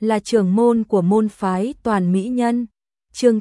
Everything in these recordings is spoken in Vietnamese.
là trưởng môn của môn phái Toàn Mỹ Nhân. Chương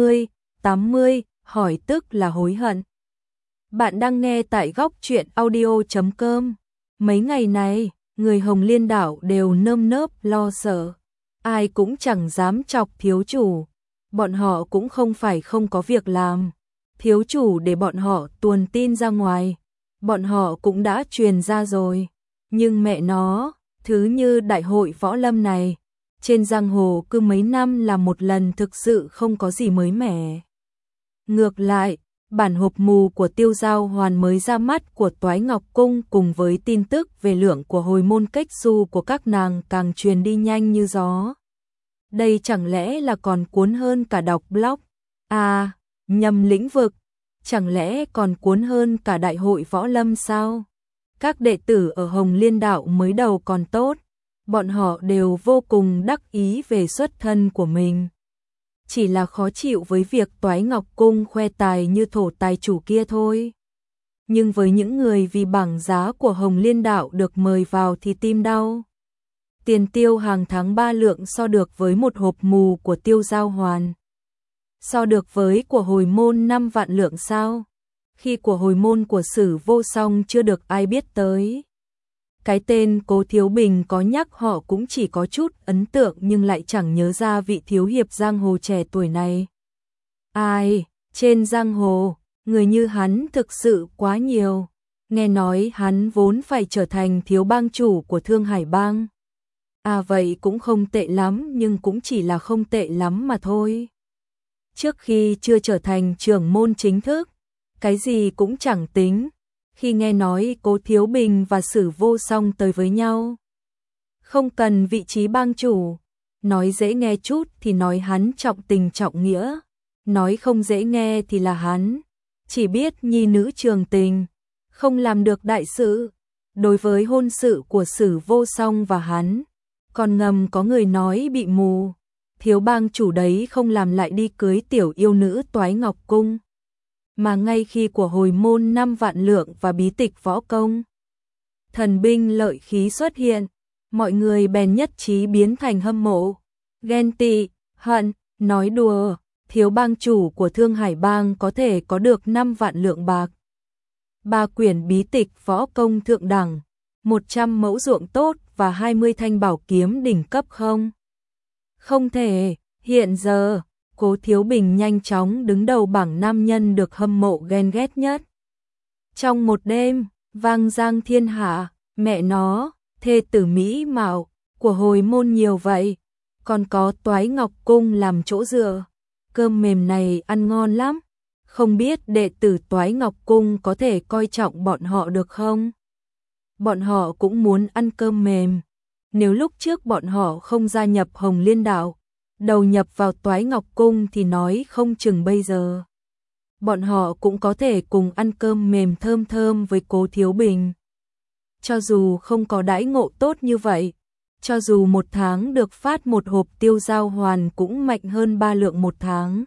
80, hỏi tức là hối hận. Bạn đang nghe tại góc truyện audio.com. Mấy ngày này, người Hồng Liên đảo đều nơm nớp lo sợ, ai cũng chẳng dám chọc thiếu chủ. Bọn họ cũng không phải không có việc làm. Thiếu chủ để bọn họ tuồn tin ra ngoài, bọn họ cũng đã truyền ra rồi. Nhưng mẹ nó, thứ như đại hội võ lâm này, trên giang hồ cứ mấy năm là một lần, thực sự không có gì mới mẻ. Ngược lại, bản hộp mù của Tiêu Giao Hoàn mới ra mắt của Toái Ngọc Cung cùng với tin tức về lượng của hồi môn cách du của các nàng càng truyền đi nhanh như gió. Đây chẳng lẽ là còn cuốn hơn cả đọc blog? À, nhầm lĩnh vực, chẳng lẽ còn cuốn hơn cả đại hội võ lâm sao? Các đệ tử ở Hồng Liên đạo mới đầu còn tốt, bọn họ đều vô cùng đắc ý về xuất thân của mình. Chỉ là khó chịu với việc Toái Ngọc Cung khoe tài như thổ tài chủ kia thôi. Nhưng với những người vì bảng giá của Hồng Liên đạo được mời vào thì tim đau. Tiền tiêu hàng tháng 3 lượng so được với một hộp mù của Tiêu Giao Hoàn. So được với của hồi môn 5 vạn lượng sao? Khi của hồi môn của Sử Vô Song chưa được ai biết tới. Cái tên Cố Thiếu Bình có nhắc họ cũng chỉ có chút ấn tượng nhưng lại chẳng nhớ ra vị thiếu hiệp giang hồ trẻ tuổi này. Ai, trên giang hồ, người như hắn thực sự quá nhiều. Nghe nói hắn vốn phải trở thành thiếu bang chủ của Thương Hải Bang. À vậy cũng không tệ lắm, nhưng cũng chỉ là không tệ lắm mà thôi. Trước khi chưa trở thành trưởng môn chính thức, cái gì cũng chẳng tính. Khi nghe nói Cố Thiếu Bình và Sử Vô Song tới với nhau, không cần vị trí bang chủ, nói dễ nghe chút thì nói hắn trọng tình trọng nghĩa, nói không dễ nghe thì là hắn chỉ biết nhi nữ trường tình, không làm được đại sự. Đối với hôn sự của Sử Vô Song và hắn, còn ngầm có người nói bị mù, thiếu bang chủ đấy không làm lại đi cưới tiểu yêu nữ Toái Ngọc Cung. Mà ngay khi của hồi môn 5 vạn lượng và bí tịch võ công, thần binh lợi khí xuất hiện, mọi người bèn nhất trí biến thành hâm mộ, ghen tị, hận, nói đùa, thiếu bang chủ của Thương Hải Bang có thể có được 5 vạn lượng bạc, 3 quyển bí tịch võ công thượng đẳng, 100 mẫu ruộng tốt và 20 thanh bảo kiếm đỉnh cấp không? Không thể, hiện giờ Cố Thiếu Bình nhanh chóng đứng đầu bảng nam nhân được hâm mộ ghen ghét nhất. Trong một đêm, vang giang thiên hạ, mẹ nó, thê tử mỹ mạo, của hồi môn nhiều vậy, còn có Toái Ngọc Cung làm chỗ dựa. Cơm mềm này ăn ngon lắm, không biết đệ tử Toái Ngọc Cung có thể coi trọng bọn họ được không? Bọn họ cũng muốn ăn cơm mềm. Nếu lúc trước bọn họ không gia nhập Hồng Liên đạo, đầu nhập vào Toái Ngọc Cung thì nói không chừng bây giờ bọn họ cũng có thể cùng ăn cơm mềm thơm thơm với Cố Thiếu Bình. Cho dù không có đãi ngộ tốt như vậy, cho dù một tháng được phát một hộp Tiêu Giao Hoàn cũng mạnh hơn 3 lượng một tháng.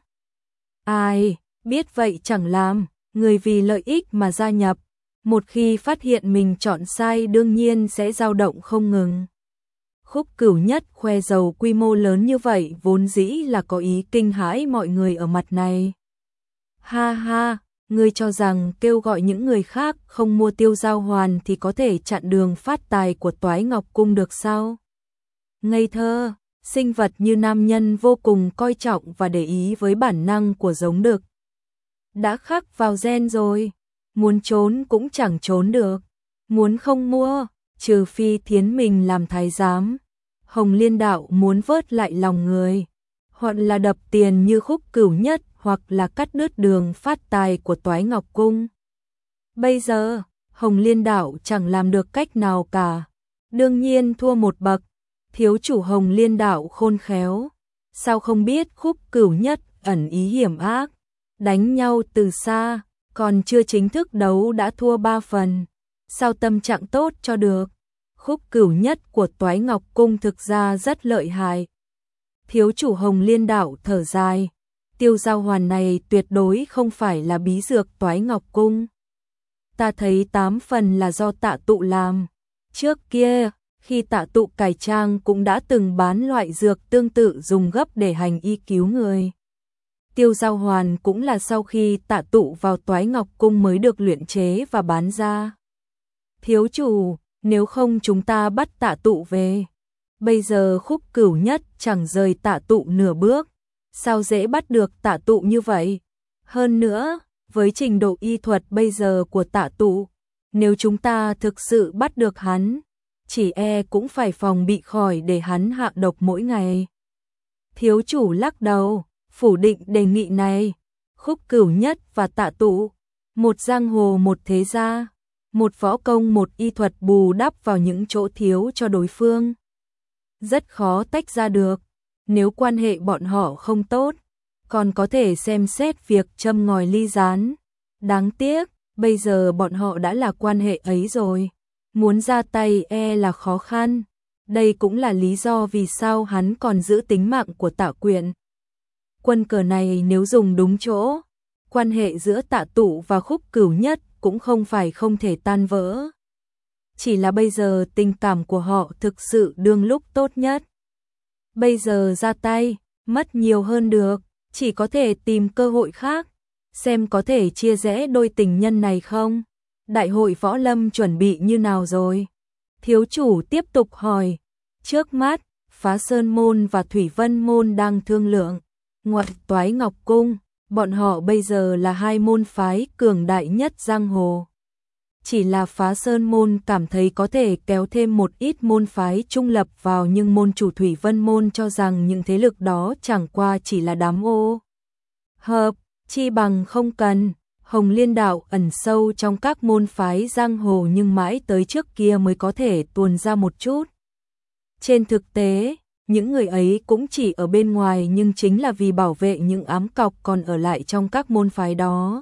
Ai biết vậy chẳng làm, người vì lợi ích mà gia nhập, một khi phát hiện mình chọn sai đương nhiên sẽ dao động không ngừng. Khúc Cửu Nhất khoe giàu quy mô lớn như vậy vốn dĩ là có ý kinh hãi mọi người ở mặt này. Ha ha, ngươi cho rằng kêu gọi những người khác không mua Tiêu Giao Hoàn thì có thể chặn đường phát tài của Toái Ngọc Cung được sao? Ngây thơ, sinh vật như nam nhân vô cùng coi trọng và để ý với bản năng của giống đực. Đã khắc vào gen rồi, muốn trốn cũng chẳng trốn được, muốn không mua, trừ phi thiến mình làm thái giám. Hồng Liên đạo muốn vớt lại lòng người, hoặc là đập tiền như Khúc Cửu Nhất, hoặc là cắt đứt đường phát tài của Toái Ngọc Cung. Bây giờ, Hồng Liên đạo chẳng làm được cách nào cả, đương nhiên thua một bậc. Thiếu chủ Hồng Liên đạo khôn khéo, sao không biết Khúc Cửu Nhất ẩn ý hiểm ác, đánh nhau từ xa, còn chưa chính thức đấu đã thua 3 phần, sao tâm trạng tốt cho được. Khúc Cửu Nhất của Toái Ngọc Cung thực ra rất lợi hại. Thiếu chủ Hồng Liên đạo thở dài, Tiêu Giao Hoàn này tuyệt đối không phải là bí dược Toái Ngọc Cung. Ta thấy 8 phần là do Tạ Tụ làm. Trước kia, Khi Tạ Tụ cải trang cũng đã từng bán loại dược tương tự dùng gấp để hành y cứu người. Tiêu Giao Hoàn cũng là sau khi Tạ Tụ vào Toái Ngọc Cung mới được luyện chế và bán ra. Thiếu chủ, nếu không chúng ta bắt Tạ Tụ về. Bây giờ Khúc Cửu Nhất chẳng rời Tạ Tụ nửa bước. Sao dễ bắt được Tạ Tụ như vậy? Hơn nữa, với trình độ y thuật bây giờ của Tạ Tụ, nếu chúng ta thực sự bắt được hắn, chỉ e cũng phải phòng bị khỏi để hắn hạ độc mỗi ngày. Thiếu chủ lắc đầu, phủ định đề nghị này. Khúc Cửu Nhất và Tạ Tụ, một giang hồ một thế gia, một võ công một y thuật bù đắp vào những chỗ thiếu cho đối phương. Rất khó tách ra được, nếu quan hệ bọn họ không tốt, còn có thể xem xét việc châm ngòi ly gián. Đáng tiếc, bây giờ bọn họ đã là quan hệ ấy rồi, muốn ra tay e là khó khăn. Đây cũng là lý do vì sao hắn còn giữ tính mạng của Tạ Quyện. Quân cờ này nếu dùng đúng chỗ, quan hệ giữa Tạ Tụ và Khúc Cửu Nhất cũng không phải không thể tan vỡ. Chỉ là bây giờ tình cảm của họ thực sự đương lúc tốt nhất. Bây giờ ra tay, mất nhiều hơn được, chỉ có thể tìm cơ hội khác, xem có thể chia rẽ đôi tình nhân này không. Đại hội võ lâm chuẩn bị như nào rồi? Thiếu chủ tiếp tục hỏi. Trước mắt, Phá Sơn Môn và Thủy Vân Môn đang thương lượng. Ngoại Toái Ngọc Cung, bọn họ bây giờ là hai môn phái cường đại nhất giang hồ. Chỉ là Phá Sơn Môn cảm thấy có thể kéo thêm một ít môn phái trung lập vào, nhưng môn chủ Thủy Vân Môn cho rằng những thế lực đó chẳng qua chỉ là đám ô hợp, chi bằng không cần. Hồng Liên Đạo ẩn sâu trong các môn phái giang hồ nhưng mãi tới trước kia mới có thể tuồn ra một chút. Trên thực tế, những người ấy cũng chỉ ở bên ngoài nhưng chính là vì bảo vệ những ám cọc còn ở lại trong các môn phái đó.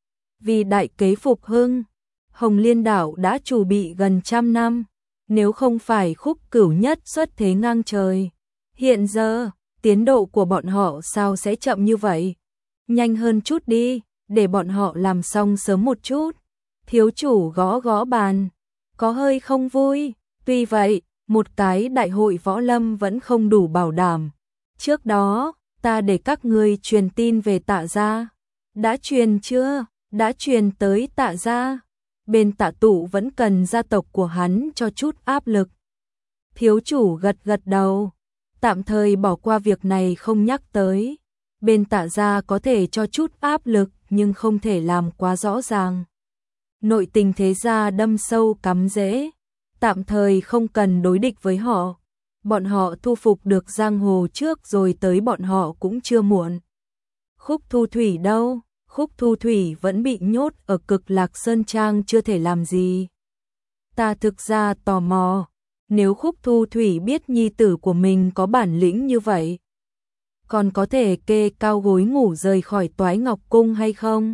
Vì đại kế phục hưng, Hồng Liên Đạo đã chuẩn bị gần 100 năm, nếu không phải Khúc Cửu Nhất xuất thế ngang trời. Hiện giờ, tiến độ của bọn họ sao sẽ chậm như vậy? Nhanh hơn chút đi, để bọn họ làm xong sớm một chút. Thiếu chủ gõ gõ bàn, có hơi không vui. Tuy vậy, một cái đại hội võ lâm vẫn không đủ bảo đảm. Trước đó, ta để các ngươi truyền tin về Tạ gia. Đã truyền chưa? Đã truyền tới Tạ gia. Bên Tạ Tụ vẫn cần gia tộc của hắn cho chút áp lực. Thiếu chủ gật gật đầu, tạm thời bỏ qua việc này không nhắc tới. Bên Tạ gia có thể cho chút áp lực nhưng không thể làm quá rõ ràng. Nội tình thế gia đâm sâu cắm rễ, tạm thời không cần đối địch với họ. Bọn họ thu phục được giang hồ trước rồi tới bọn họ cũng chưa muộn. Khúc Thu Thủy đâu? Khúc Thu Thủy vẫn bị nhốt ở Cực Lạc Sơn Trang chưa thể làm gì. Ta thực ra tò mò, nếu Khúc Thu Thủy biết nhi tử của mình có bản lĩnh như vậy, còn có thể kê cao gối ngủ rời khỏi Toái Ngọc Cung hay không?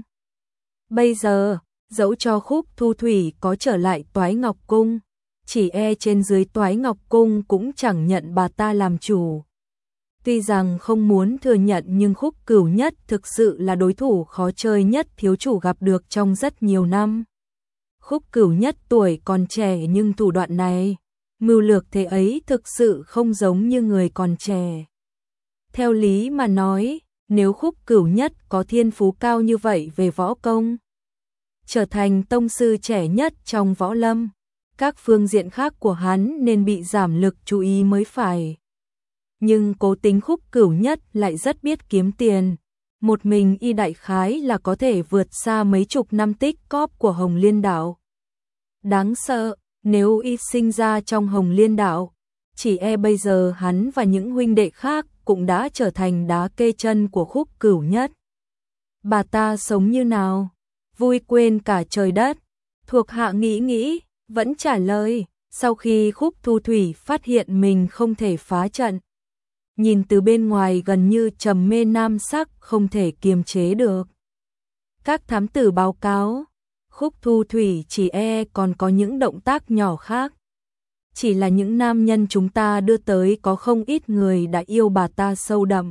Bây giờ, dẫu cho Khúc Thu Thủy có trở lại Toái Ngọc Cung, chỉ e trên dưới Toái Ngọc Cung cũng chẳng nhận bà ta làm chủ. Tuy rằng không muốn thừa nhận nhưng Khúc Cửu Nhất thực sự là đối thủ khó chơi nhất thiếu chủ gặp được trong rất nhiều năm. Khúc Cửu Nhất tuổi còn trẻ nhưng thủ đoạn này, mưu lược thế ấy thực sự không giống như người còn trẻ. Theo lý mà nói, nếu Khúc Cửu Nhất có thiên phú cao như vậy về võ công, trở thành tông sư trẻ nhất trong võ lâm, các phương diện khác của hắn nên bị giảm lực chú ý mới phải. Nhưng cố tính Khúc Cửu Nhất lại rất biết kiếm tiền. Một mình y đại khái là có thể vượt xa mấy chục năm tích cóp của Hồng Liên Đạo. Đáng sợ, nếu y sinh ra trong Hồng Liên Đạo, chỉ e bây giờ hắn và những huynh đệ khác cũng đã trở thành đá kê chân của Khúc Cửu Nhất. Bà ta sống như nào? Vui quên cả trời đất. Thuộc hạ nghĩ, vẫn trả lời, sau khi Khúc Thu Thủy phát hiện mình không thể phá trận. Nhìn từ bên ngoài gần như trầm mê nam sắc không thể kiềm chế được. Các thám tử báo cáo, Khúc Thu Thủy chỉ e còn có những động tác nhỏ khác. Chỉ là những nam nhân chúng ta đưa tới có không ít người đã yêu bà ta sâu đậm.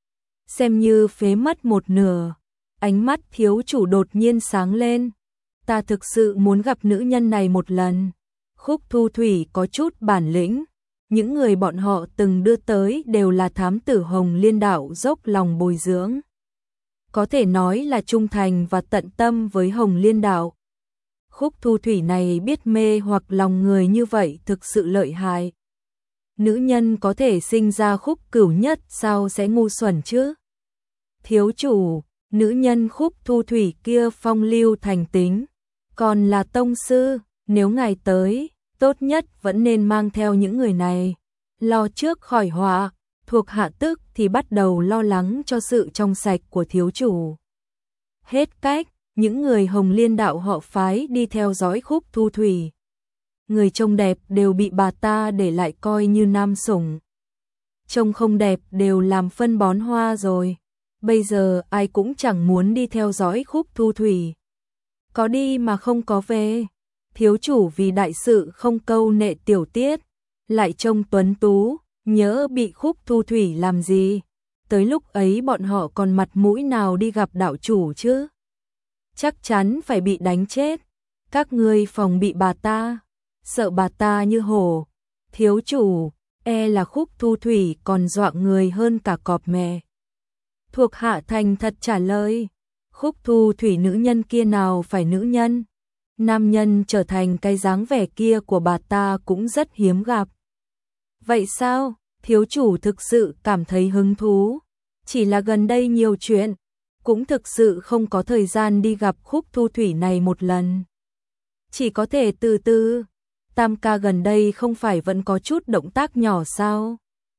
Xem như phế mất một nửa, ánh mắt thiếu chủ đột nhiên sáng lên. Ta thực sự muốn gặp nữ nhân này một lần. Khúc Thu Thủy có chút bản lĩnh, những người bọn họ từng đưa tới đều là thám tử Hồng Liên Đạo dốc lòng bồi dưỡng. Có thể nói là trung thành và tận tâm với Hồng Liên Đạo. Khúc Thu Thủy này biết mê hoặc lòng người như vậy thực sự lợi hại. Nữ nhân có thể sinh ra Khúc Cửu Nhất sao sẽ ngu xuẩn chứ? Thiếu chủ, nữ nhân Khúc Thu Thủy kia phong lưu thành tính, còn là tông sư, nếu ngài tới, tốt nhất vẫn nên mang theo những người này. Lo trước khỏi họa, thuộc hạ tức thì bắt đầu lo lắng cho sự trong sạch của thiếu chủ. Hết cách, những người Hồng Liên Đạo họ phái đi theo dõi Khúc Thu Thủy. Người trông đẹp đều bị bà ta để lại coi như nam sủng. Trông không đẹp đều làm phân bón hoa rồi. Bây giờ ai cũng chẳng muốn đi theo dõi Khúc Thu Thủy. Có đi mà không có về. Thiếu chủ vì đại sự không câu nệ tiểu tiết, lại trông tuấn tú, nhỡ bị Khúc Thu Thủy làm gì. Tới lúc ấy bọn họ còn mặt mũi nào đi gặp đạo chủ chứ? Chắc chắn phải bị đánh chết. Các ngươi phòng bị bà ta, sợ bà ta như hổ. Thiếu chủ, e là Khúc Thu Thủy còn dọa người hơn cả cọp mè. Thuộc hạ thành thật trả lời, Khúc Thu Thủy nữ nhân kia nào phải nữ nhân. Nam nhân trở thành cái dáng vẻ kia của bà ta cũng rất hiếm gặp. Vậy sao, thiếu chủ thực sự cảm thấy hứng thú? Chỉ là gần đây nhiều chuyện, cũng thực sự không có thời gian đi gặp Khúc Thu Thủy này một lần. Chỉ có thể từ từ. Tam ca gần đây không phải vẫn có chút động tác nhỏ sao?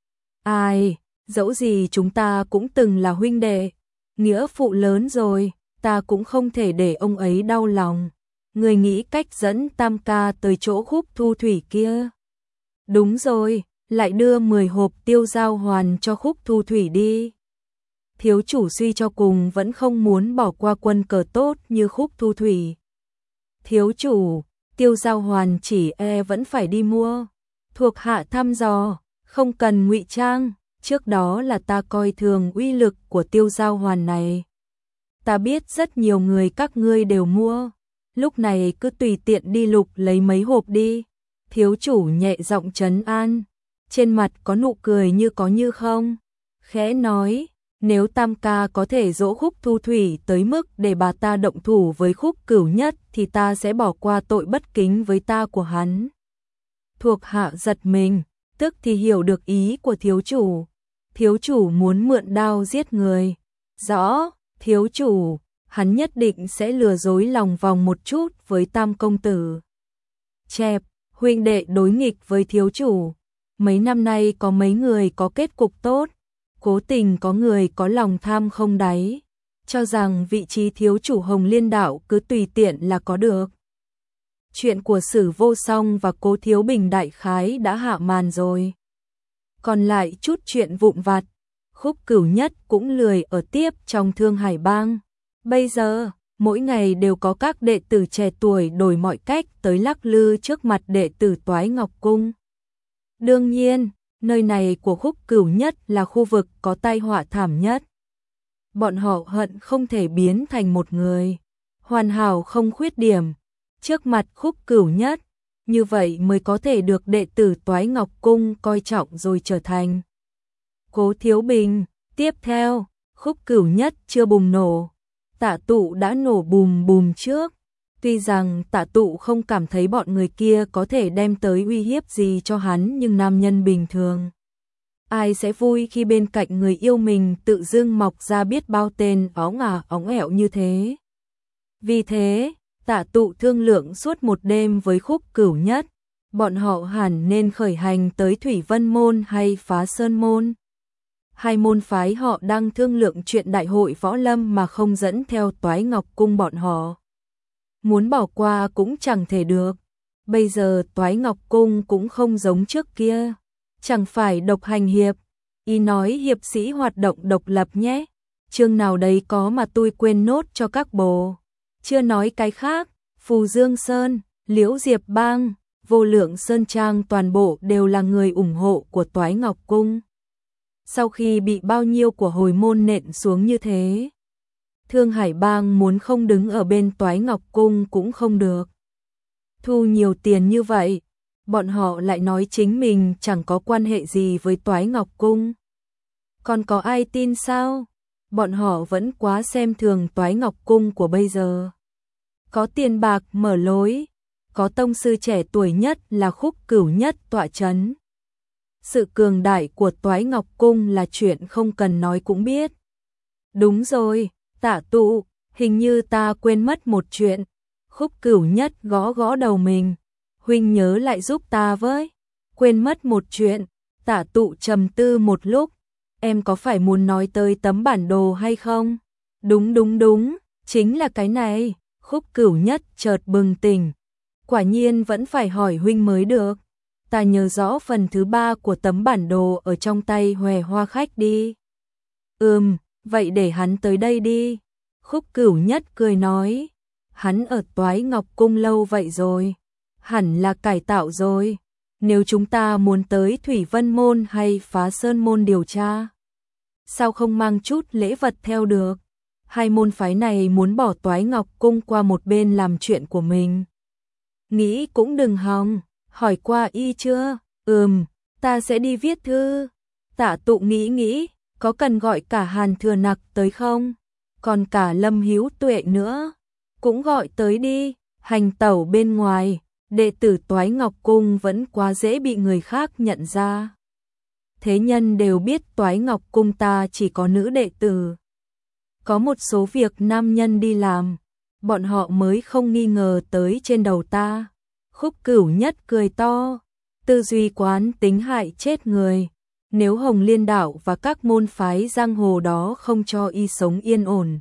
Ai, dẫu gì chúng ta cũng từng là huynh đệ, nghĩa phụ lớn rồi, ta cũng không thể để ông ấy đau lòng. Người nghĩ cách dẫn Tam ca tới chỗ Khúc Thu Thủy kia. Đúng rồi, lại đưa 10 hộp tiêu giao hoàn cho Khúc Thu Thủy đi. Thiếu chủ suy cho cùng vẫn không muốn bỏ qua quân cờ tốt như Khúc Thu Thủy. Thiếu chủ, tiêu giao hoàn chỉ e vẫn phải đi mua. Thuộc hạ thăm dò, không cần ngụy trang, trước đó là ta coi thường uy lực của tiêu giao hoàn này. Ta biết rất nhiều người các ngươi đều mua, lúc này cứ tùy tiện đi lục lấy mấy hộp đi. Thiếu chủ nhẹ giọng trấn an, trên mặt có nụ cười như có như không. Khẽ nói, nếu Tam ca có thể dỗ Khúc Thu Thủy tới mức để bà ta động thủ với Khúc Cửu Nhất thì ta sẽ bỏ qua tội bất kính với ta của hắn. Thuộc hạ giật mình, tức thì hiểu được ý của thiếu chủ. Thiếu chủ muốn mượn đao giết người. Rõ, thiếu chủ, hắn nhất định sẽ lừa dối lòng vòng một chút với Tam công tử. Chẹp, huynh đệ đối nghịch với thiếu chủ. Mấy năm nay có mấy người có kết cục tốt, cố tình có người có lòng tham không đáy, cho rằng vị trí thiếu chủ Hồng Liên Đạo cứ tùy tiện là có được. Chuyện của Sử Vô Song và Cố Thiếu Bình đại khái đã hạ màn rồi. Còn lại chút chuyện vụn vặt, Khúc Cửu Nhất cũng lười ở tiếp trong Thương Hải Bang. Bây giờ, mỗi ngày đều có các đệ tử trẻ tuổi đổi mọi cách tới lắc lư trước mặt đệ tử Toái Ngọc Cung. Đương nhiên, nơi này của Khúc Cửu Nhất là khu vực có tai họa thảm nhất. Bọn họ hận không thể biến thành một người hoàn hảo không khuyết điểm trước mặt Khúc Cửu Nhất, như vậy mới có thể được đệ tử Toái Ngọc Cung coi trọng rồi trở thành Cố Thiếu Bình. Tiếp theo, Khúc Cửu Nhất chưa bùng nổ, Tạ Tụ đã nổ bùm bùm trước. Tuy rằng Tạ Tụ không cảm thấy bọn người kia có thể đem tới uy hiếp gì cho hắn, nhưng nam nhân bình thường ai sẽ vui khi bên cạnh người yêu mình tự dưng mọc ra biết bao tên óng ả óng ẻo như thế. Vì thế, Tạ Tụ thương lượng suốt một đêm với Khúc Cửu Nhất, bọn họ hẳn nên khởi hành tới Thủy Vân Môn hay Phá Sơn Môn. Hai môn phái họ đang thương lượng chuyện đại hội võ lâm mà không dẫn theo Toái Ngọc Cung bọn họ. Muốn bỏ qua cũng chẳng thể được. Bây giờ Toái Ngọc Cung cũng không giống trước kia, chẳng phải độc hành hiệp. Ý nói hiệp sĩ hoạt động độc lập nhé. Chương nào đấy có mà tôi quên nốt cho các bồ. Chưa nói cái khác, Phù Dương Sơn, Liễu Diệp Bang, Vô Lượng Sơn Trang toàn bộ đều là người ủng hộ của Toái Ngọc Cung. Sau khi bị bao nhiêu của hồi môn nện xuống như thế, Thương Hải Bang muốn không đứng ở bên Toái Ngọc Cung cũng không được. Thu nhiều tiền như vậy, bọn họ lại nói chính mình chẳng có quan hệ gì với Toái Ngọc Cung. Còn có ai tin sao? Bọn họ vẫn quá xem thường Toái Ngọc Cung của bây giờ. Có tiền bạc mở lối, có tông sư trẻ tuổi nhất là Khúc Cửu Nhất tọa chấn. Sự cường đại của Toái Ngọc Cung là chuyện không cần nói cũng biết. Đúng rồi, Tạ Tụ, hình như ta quên mất một chuyện. Khúc Cửu Nhất gõ gõ đầu mình. Huynh nhớ lại giúp ta với. Quên mất một chuyện. Tạ Tụ trầm tư một lúc. Em có phải muốn nói tới tấm bản đồ hay không? Đúng, chính là cái này. Khúc Cửu Nhất chợt bừng tỉnh. Quả nhiên vẫn phải hỏi huynh mới được. Ta nhớ rõ phần thứ 3 của tấm bản đồ ở trong tay Hòe Hoa Khách đi. Vậy để hắn tới đây đi. Khúc Cửu Nhất cười nói. Hắn ở Toái Ngọc Cung lâu vậy rồi. Hẳn là cải tạo rồi. Nếu chúng ta muốn tới Thủy Vân Môn hay Phá Sơn Môn điều tra, sao không mang chút lễ vật theo được? Hai môn phái này muốn bỏ Toái Ngọc Cung qua một bên làm chuyện của mình. Nghĩ cũng đừng hòng. Hỏi qua y chưa? Ta sẽ đi viết thư. Tạ Tụ nghĩ, có cần gọi cả Hàn Thừa Nặc tới không? Còn cả Lâm Hữu Tuệ nữa. Cũng gọi tới đi. Hành tẩu bên ngoài, đệ tử Toái Ngọc Cung vẫn quá dễ bị người khác nhận ra. Thế nhân đều biết Toái Ngọc Cung ta chỉ có nữ đệ tử. Có một số việc nam nhân đi làm, bọn họ mới không nghi ngờ tới trên đầu ta. Khúc Cửu Nhất cười to, tư duy quán tính hại chết người. Nếu Hồng Liên Đạo và các môn phái giang hồ đó không cho y sống yên ổn,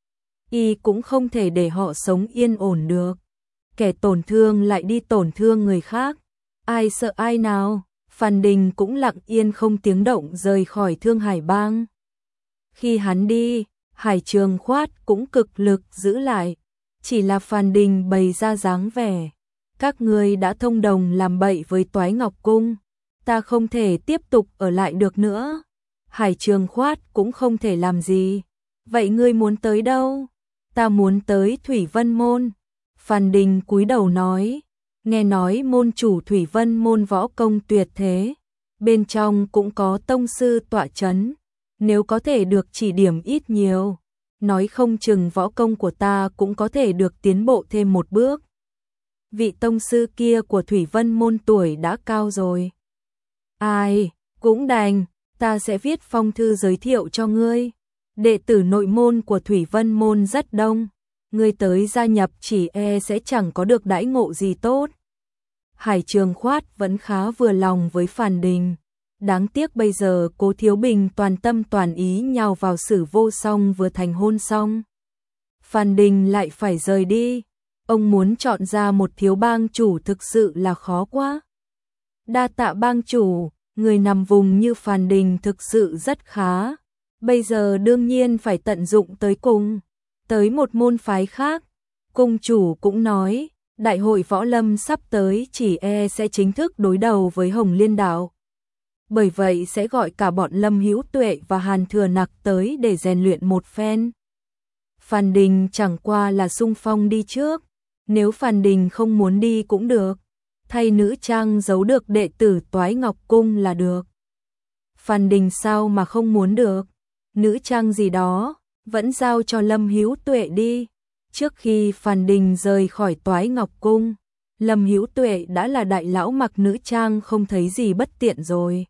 y cũng không thể để họ sống yên ổn được. Kẻ tổn thương lại đi tổn thương người khác, ai sợ ai nào? Phan Đình cũng lặng yên không tiếng động rời khỏi Thương Hải Bang. Khi hắn đi, Hải Trường Khoát cũng cực lực giữ lại, chỉ là Phan Đình bày ra dáng vẻ. Các ngươi đã thông đồng làm bậy với Toái Ngọc Cung, ta không thể tiếp tục ở lại được nữa. Hải Trường Khoát cũng không thể làm gì. Vậy ngươi muốn tới đâu? Ta muốn tới Thủy Vân Môn. Phan Đình cúi đầu nói, nghe nói môn chủ Thủy Vân Môn võ công tuyệt thế, bên trong cũng có tông sư tọa chấn, nếu có thể được chỉ điểm ít nhiều, nói không chừng võ công của ta cũng có thể được tiến bộ thêm một bước. Vị tông sư kia của Thủy Vân Môn tuổi đã cao rồi. Ai, cũng đành, ta sẽ viết phong thư giới thiệu cho ngươi. Đệ tử nội môn của Thủy Vân Môn rất đông, ngươi tới gia nhập chỉ e sẽ chẳng có được đãi ngộ gì tốt. Hải Trường Khoát vẫn khá vừa lòng với Phan Đình. Đáng tiếc bây giờ Cố Thiếu Bình toàn tâm toàn ý nhào vào Sử Vô Song vừa thành hôn xong. Phan Đình lại phải rời đi. Ông muốn chọn ra một thiếu bang chủ thực sự là khó quá. Đa tạ bang chủ, người nằm vùng như Phan Đình thực sự rất khá. Bây giờ đương nhiên phải tận dụng tới cùng. Tới một môn phái khác, cung chủ cũng nói, đại hội võ lâm sắp tới chỉ e sẽ chính thức đối đầu với Hồng Liên Đạo. Bởi vậy sẽ gọi cả bọn Lâm Hữu Tuệ và Hàn Thừa Nặc tới để rèn luyện một phen. Phan Đình chẳng qua là xung phong đi trước, nếu Phan Đình không muốn đi cũng được, thay nữ trang giấu được đệ tử Toái Ngọc Cung là được. Phan Đình sao mà không muốn được, nữ trang gì đó, vẫn giao cho Lâm Hữu Tuệ đi. Trước khi Phan Đình rời khỏi Toái Ngọc Cung, Lâm Hữu Tuệ đã là đại lão mặc nữ trang không thấy gì bất tiện rồi.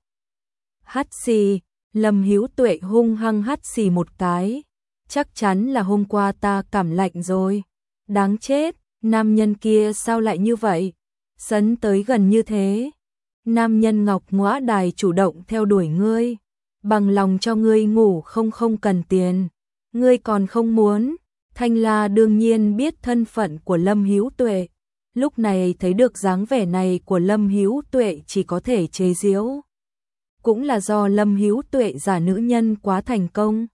Hắt xì, Lâm Hữu Tuệ hung hăng hắt xì một cái. Chắc chắn là hôm qua ta cảm lạnh rồi. Đáng chết, nam nhân kia sao lại như vậy? Sấn tới gần như thế. Nam nhân Ngọc Ngõa Đài chủ động theo đuổi ngươi, bằng lòng cho ngươi ngủ không cần tiền. Ngươi còn không muốn. Thanh La đương nhiên biết thân phận của Lâm Hữu Tuệ, lúc này thấy được dáng vẻ này của Lâm Hữu Tuệ chỉ có thể chế giễu. Cũng là do Lâm Hữu Tuệ giả nữ nhân quá thành công.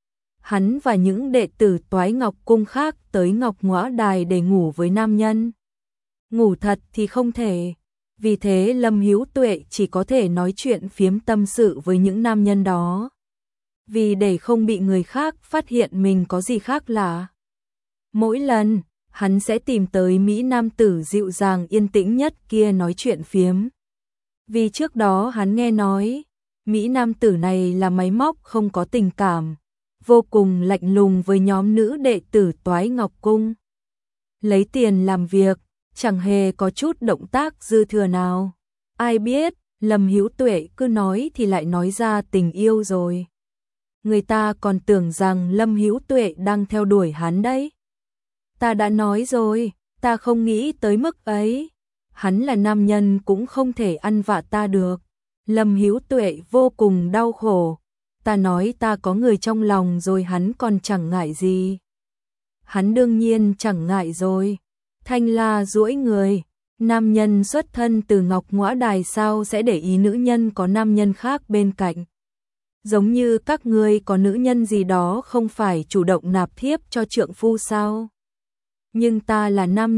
Hắn và những đệ tử Toái Ngọc Cung khác tới Ngọc Ngõa Đài để ngủ với nam nhân. Ngủ thật thì không thể, vì thế Lâm Hữu Tuệ chỉ có thể nói chuyện phiếm tâm sự với những nam nhân đó. Vì để không bị người khác phát hiện mình có gì khác lạ. Mỗi lần, hắn sẽ tìm tới Mỹ Nam tử dịu dàng yên tĩnh nhất kia nói chuyện phiếm. Vì trước đó hắn nghe nói, Mỹ Nam tử này là máy móc không có tình cảm, vô cùng lạnh lùng với nhóm nữ đệ tử Toái Ngọc Cung. Lấy tiền làm việc, chẳng hề có chút động tác dư thừa nào. Ai biết, Lâm Hữu Tuệ cứ nói thì lại nói ra tình yêu rồi. Người ta còn tưởng rằng Lâm Hữu Tuệ đang theo đuổi hắn đấy. Ta đã nói rồi, ta không nghĩ tới mức ấy. Hắn là nam nhân cũng không thể ăn vạ ta được. Lâm Hữu Tuệ vô cùng đau khổ. Ta nói ta có người trong lòng rồi hắn còn chẳng ngại gì. Hắn đương nhiên chẳng ngại rồi. Thanh La duỗi người. Nam nhân xuất thân từ Ngọc Ngõa Đài sao sẽ để ý nữ nhân có nam nhân khác bên cạnh. Giống như các ngươi có nữ nhân gì đó không phải chủ động nạp thiếp cho trượng phu sao? Nhưng ta là nam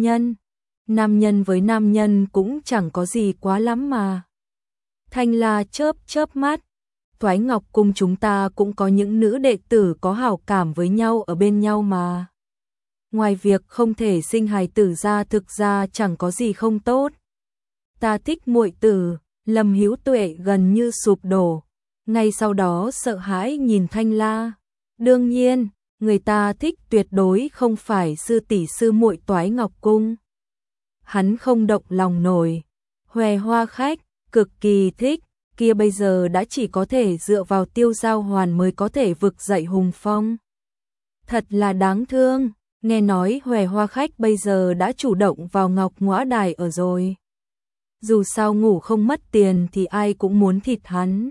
nhân với nam nhân cũng chẳng có gì quá lắm mà. Thanh La chớp chớp mắt, Toái Ngọc Cung chúng ta cũng có những nữ đệ tử có hảo cảm với nhau ở bên nhau mà. Ngoài việc không thể sinh hài tử ra thực ra chẳng có gì không tốt. Ta thích muội tử, Lâm Hữu Tuệ gần như sụp đổ, ngay sau đó sợ hãi nhìn Thanh La. Đương nhiên, người ta thích tuyệt đối không phải sư tỷ sư muội Toái Ngọc Cung. Hắn không động lòng nổi. Hòe Hoa Khách, cực kỳ thích, kia bây giờ đã chỉ có thể dựa vào Tiêu Giao Hoàn mới có thể vực dậy hùng phong. Thật là đáng thương, nghe nói Hòe Hoa Khách bây giờ đã chủ động vào Ngọc Ngõa Đài ở rồi. Dù sao ngủ không mất tiền thì ai cũng muốn thịt hắn.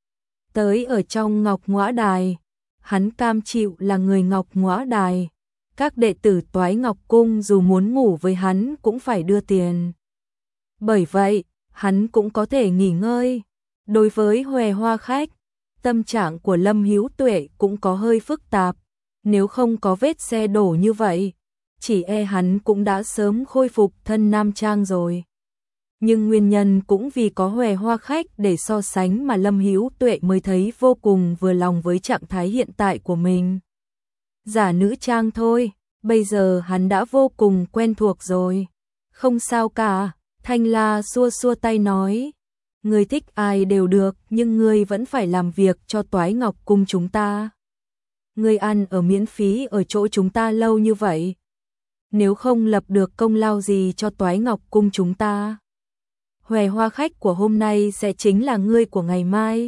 Tới ở trong Ngọc Ngõa Đài, hắn cam chịu là người Ngọc Ngõa Đài. Các đệ tử Toái Ngọc Cung dù muốn ngủ với hắn cũng phải đưa tiền. Bởi vậy, hắn cũng có thể nghỉ ngơi. Đối với Hòe Hoa Khách, tâm trạng của Lâm Hữu Tuệ cũng có hơi phức tạp. Nếu không có vết xe đổ như vậy, chỉ e hắn cũng đã sớm khôi phục thân nam trang rồi. Nhưng nguyên nhân cũng vì có Hòe Hoa Khách để so sánh mà Lâm Hữu Tuệ mới thấy vô cùng vừa lòng với trạng thái hiện tại của mình. Giả nữ trang thôi, bây giờ hắn đã vô cùng quen thuộc rồi. Không sao cả, Thanh La xua xua tay nói. Ngươi thích ai đều được, nhưng ngươi vẫn phải làm việc cho Toái Ngọc Cung chúng ta. Ngươi ăn ở miễn phí ở chỗ chúng ta lâu như vậy. Nếu không lập được công lao gì cho Toái Ngọc Cung chúng ta, Hòe Hoa Khách của hôm nay sẽ chính là ngươi của ngày mai.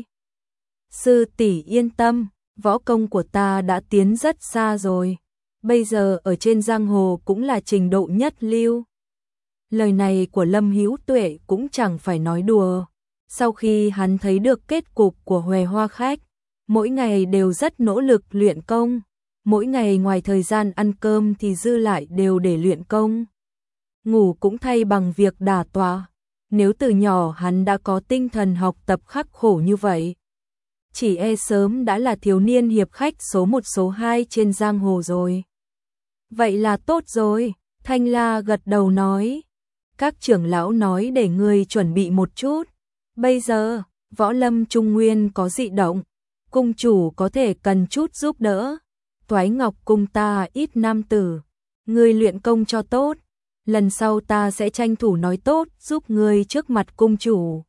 Sư tỷ yên tâm, võ công của ta đã tiến rất xa rồi. Bây giờ ở trên giang hồ cũng là trình độ nhất lưu. Lời này của Lâm Hữu Tuệ cũng chẳng phải nói đùa. Sau khi hắn thấy được kết cục của Hòe Hoa Khách, mỗi ngày đều rất nỗ lực luyện công. Mỗi ngày ngoài thời gian ăn cơm thì dư lại đều để luyện công. Ngủ cũng thay bằng việc đả tọa. Nếu từ nhỏ hắn đã có tinh thần học tập khắc khổ như vậy, chỉ e sớm đã là thiếu niên hiệp khách số 1 số 2 trên giang hồ rồi. Vậy là tốt rồi, Thanh La gật đầu nói. Các trưởng lão nói để ngươi chuẩn bị một chút. Bây giờ, Võ Lâm Trung Nguyên có dị động, cung chủ có thể cần chút giúp đỡ. Toái Ngọc Cung ta ít nam tử, ngươi luyện công cho tốt. Lần sau ta sẽ tranh thủ nói tốt giúp ngươi trước mặt cung chủ.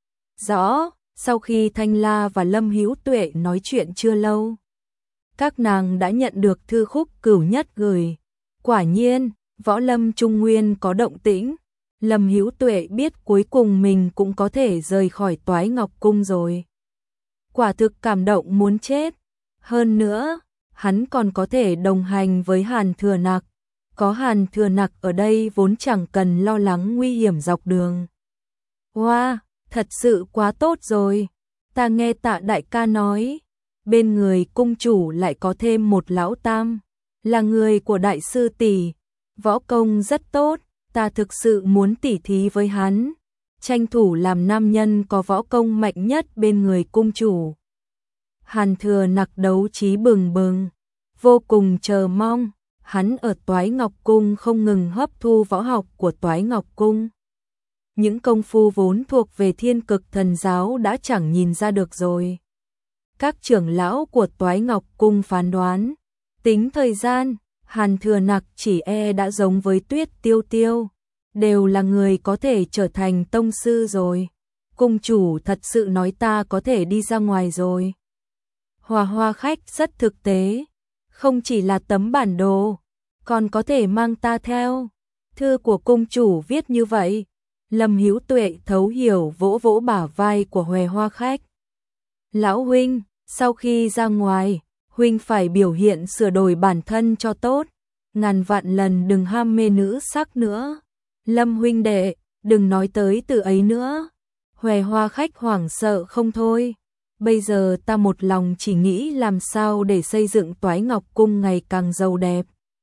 Rõ, sau khi Thanh La và Lâm Hữu Tuệ nói chuyện chưa lâu, các nàng đã nhận được thư khúc Cửu Nhất gửi. Quả nhiên, Võ Lâm Trung Nguyên có động tĩnh. Lâm Hữu Tuệ biết cuối cùng mình cũng có thể rời khỏi Toái Ngọc Cung rồi. Quả thực cảm động muốn chết. Hơn nữa, hắn còn có thể đồng hành với Hàn Thừa Nặc. Có Hàn Thừa Nặc ở đây vốn chẳng cần lo lắng nguy hiểm dọc đường. Wow, thật sự quá tốt rồi. Ta nghe Tạ đại ca nói, bên người cung chủ lại có thêm một lão tam, là người của đại sư tỷ, võ công rất tốt, ta thực sự muốn tỉ thí với hắn, tranh thủ làm nam nhân có võ công mạnh nhất bên người cung chủ. Hàn Thừa Nặc đấu trí bừng bừng, vô cùng chờ mong. Hắn ở Toái Ngọc Cung không ngừng hấp thu võ học của Toái Ngọc Cung. Những công phu vốn thuộc về Thiên Cực Thần Giáo đã chẳng nhìn ra được rồi. Các trưởng lão của Toái Ngọc Cung phán đoán, tính thời gian, Hàn Thừa Nặc chỉ đã giống với Tuyết Tiêu Tiêu, đều là người có thể trở thành tông sư rồi. Cung chủ thật sự nói ta có thể đi ra ngoài rồi. Hòa Hoa Khách rất thực tế, không chỉ là tấm bản đồ, còn có thể mang ta theo. Thư của cung chủ viết như vậy. Lâm Hữu Tuệ thấu hiểu vỗ vỗ bả vai của Huệ Hoa Khách. Lão huynh, sau khi ra ngoài, huynh phải biểu hiện sửa đổi bản thân cho tốt, ngàn vạn lần đừng ham mê nữ sắc nữa. Lâm huynh đệ, đừng nói tới từ ấy nữa. Huệ Hoa Khách hoảng sợ không thôi. Bây giờ ta một lòng chỉ nghĩ làm sao để xây dựng Toái Ngọc Cung ngày càng giàu đẹp.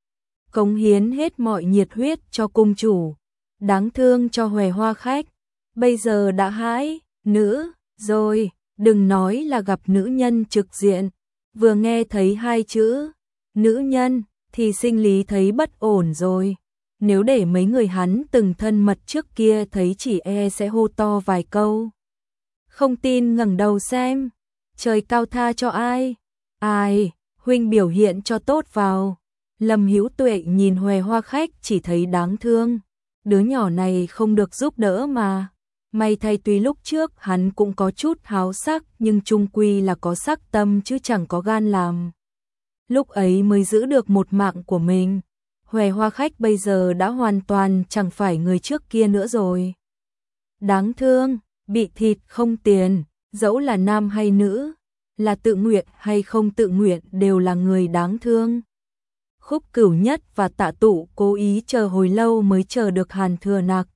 Cống hiến hết mọi nhiệt huyết cho cung chủ. Đáng thương cho Huệ Hoa Khách. Bây giờ đã hãi, nữ, rồi, đừng nói là gặp nữ nhân trực diện. Vừa nghe thấy hai chữ, nữ nhân, thì sinh lý thấy bất ổn rồi. Nếu để mấy người hắn từng thân mật trước kia thấy chỉ sẽ hô to vài câu. Không tin ngẩng đầu xem, trời cao tha cho ai. Ai, huynh biểu hiện cho tốt vào. Lâm Hữu Tuệ nhìn Huệ Hoa Khách chỉ thấy đáng thương. Đứa nhỏ này không được giúp đỡ mà. May thay tuy lúc trước hắn cũng có chút háo sắc nhưng chung quy là có sắc tâm chứ chẳng có gan làm. Lúc ấy mới giữ được một mạng của mình. Huệ Hoa Khách bây giờ đã hoàn toàn chẳng phải người trước kia nữa rồi. Đáng thương, bị thịt không tiền, dẫu là nam hay nữ, là tự nguyện hay không tự nguyện đều là người đáng thương. Khúc Cửu Nhất và Tạ Tụ cố ý chờ hồi lâu mới chờ được Hàn Thừa Nặc.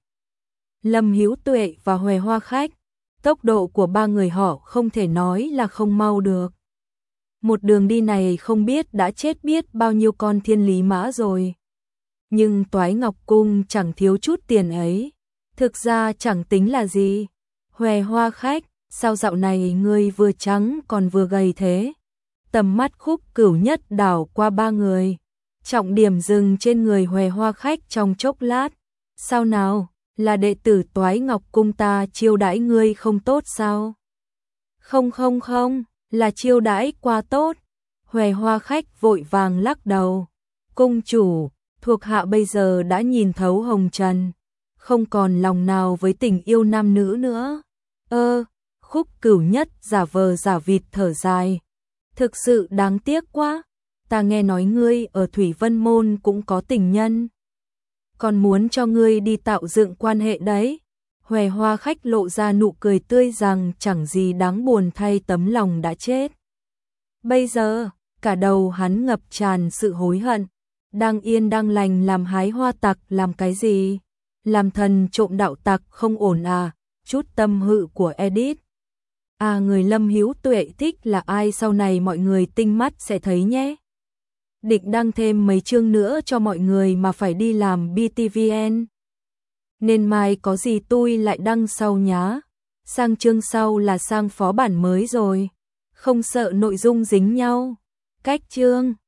Lâm Hữu Tuệ và Huệ Hoa Khách, tốc độ của ba người họ không thể nói là không mau được. Một đường đi này không biết đã chết biết bao nhiêu con thiên lý mã rồi. Nhưng Toái Ngọc Cung chẳng thiếu chút tiền ấy. Thực ra chẳng tính là gì. Huệ Hoa Khách, sao dạo này ngươi vừa trắng còn vừa gầy thế? Tầm mắt Khúc Cửu Nhất đảo qua ba người. Trọng điểm dừng trên người Huệ Hoa Khách trong chốc lát. Sao nào, là đệ tử Toái Ngọc Cung ta chiêu đãi ngươi không tốt sao? Không, là chiêu đãi quá tốt. Huệ Hoa Khách vội vàng lắc đầu. Cung chủ, thuộc hạ bây giờ đã nhìn thấu hồng trần, không còn lòng nào với tình yêu nam nữ nữa. Khúc Cửu Nhất giả vờ giả vịt thở dài. Thực sự đáng tiếc quá. Ta nghe nói ngươi ở Thủy Vân Môn cũng có tình nhân. Còn muốn cho ngươi đi tạo dựng quan hệ đấy. Huệ Hoa Khách lộ ra nụ cười tươi rằng chẳng gì đáng buồn thay tấm lòng đã chết. Bây giờ, cả đầu hắn ngập tràn sự hối hận. Đang yên đang lành làm hái hoa tặc làm cái gì? Làm thần trộm đạo tặc không ổn à? Chút tâm hự của Edith. Người Lâm Hữu Tuệ thích là ai sau này mọi người tinh mắt sẽ thấy nhé. Định đăng thêm mấy chương nữa cho mọi người mà phải đi làm BTVN. Nên mai có gì tôi lại đăng sau nhá. Sang chương sau là sang phó bản mới rồi. Không sợ nội dung dính nhau. Cách chương.